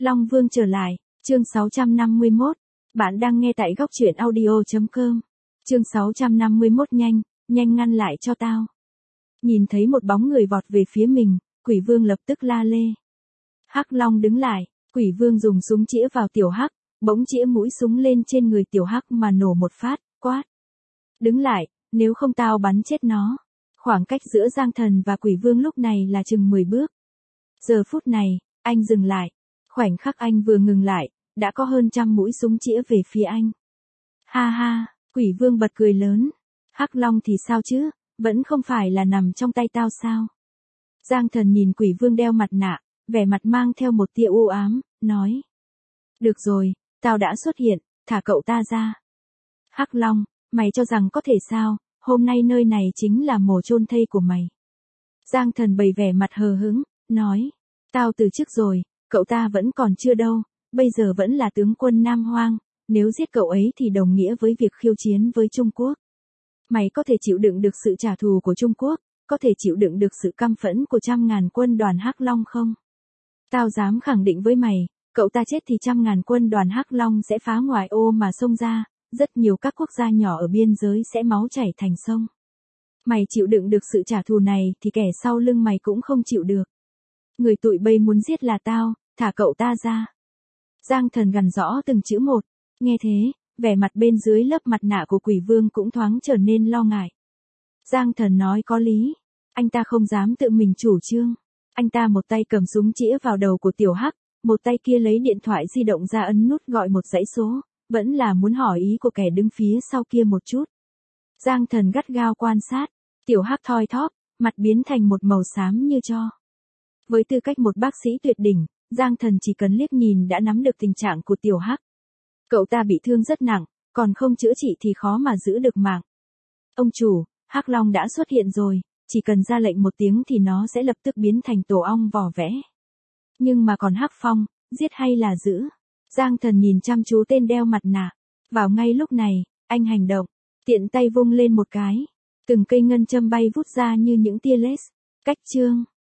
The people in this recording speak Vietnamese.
Long Vương trở lại, chương 651. Bạn đang nghe tại góc truyện audio.com. Chương 651 nhanh ngăn lại cho tao. Nhìn thấy một bóng người vọt về phía mình, Quỷ Vương lập tức la lê. Hắc Long đứng lại, Quỷ Vương dùng súng chĩa vào Tiểu Hắc, bỗng chĩa mũi súng lên trên người Tiểu Hắc mà nổ một phát, quát. Đứng lại, nếu không tao bắn chết nó. Khoảng cách giữa Giang Thần và Quỷ Vương lúc này là chừng 10 bước. Giờ phút này, anh dừng lại. Khoảnh khắc anh vừa ngừng lại, đã có hơn trăm mũi súng chĩa về phía anh. Ha ha, Quỷ Vương bật cười lớn. Hắc Long thì sao chứ, vẫn không phải là nằm trong tay tao sao? Giang Thần nhìn Quỷ Vương đeo mặt nạ, vẻ mặt mang theo một tia u ám, nói. Được rồi, tao đã xuất hiện, thả cậu ta ra. Hắc Long, mày cho rằng có thể sao, hôm nay nơi này chính là mồ chôn thây của mày. Giang Thần bày vẻ mặt hờ hững, nói. Tao từ chức rồi, cậu ta vẫn còn chưa đâu, bây giờ vẫn là tướng quân Nam Hoang, nếu giết cậu ấy thì đồng nghĩa với việc khiêu chiến với Trung Quốc. Mày có thể chịu đựng được sự trả thù của Trung Quốc, có thể chịu đựng được sự căm phẫn của 100.000 quân đoàn Hắc Long không? Tao dám khẳng định với mày, cậu ta chết thì 100.000 quân đoàn Hắc Long sẽ phá ngoại ô mà xông ra, rất nhiều các quốc gia nhỏ ở biên giới sẽ máu chảy thành sông. Mày chịu đựng được sự trả thù này thì kẻ sau lưng mày cũng không chịu được. Người tụi bây muốn giết là tao, thả cậu ta ra. Giang Thần gằn rõ từng chữ một, nghe thế, vẻ mặt bên dưới lớp mặt nạ của Quỷ Vương cũng thoáng trở nên lo ngại. Giang Thần nói có lý, anh ta không dám tự mình chủ trương. Anh ta một tay cầm súng chĩa vào đầu của Tiểu Hắc, một tay kia lấy điện thoại di động ra ấn nút gọi một dãy số, vẫn là muốn hỏi ý của kẻ đứng phía sau kia một chút. Giang Thần gắt gao quan sát, Tiểu Hắc thoi thóp, mặt biến thành một màu xám như tro. Với tư cách một bác sĩ tuyệt đỉnh, Giang Thần chỉ cần liếc nhìn đã nắm được tình trạng của Tiểu Hắc. Cậu ta bị thương rất nặng, còn không chữa trị thì khó mà giữ được mạng. Ông chủ, Hắc Long đã xuất hiện rồi, chỉ cần ra lệnh một tiếng thì nó sẽ lập tức biến thành tổ ong vỏ vẽ. Nhưng mà còn Hắc Phong, giết hay là giữ? Giang Thần nhìn chăm chú tên đeo mặt nạ. Vào ngay lúc này, anh hành động, tiện tay vung lên một cái. Từng cây ngân châm bay vút ra như những tia laser. Cách chương.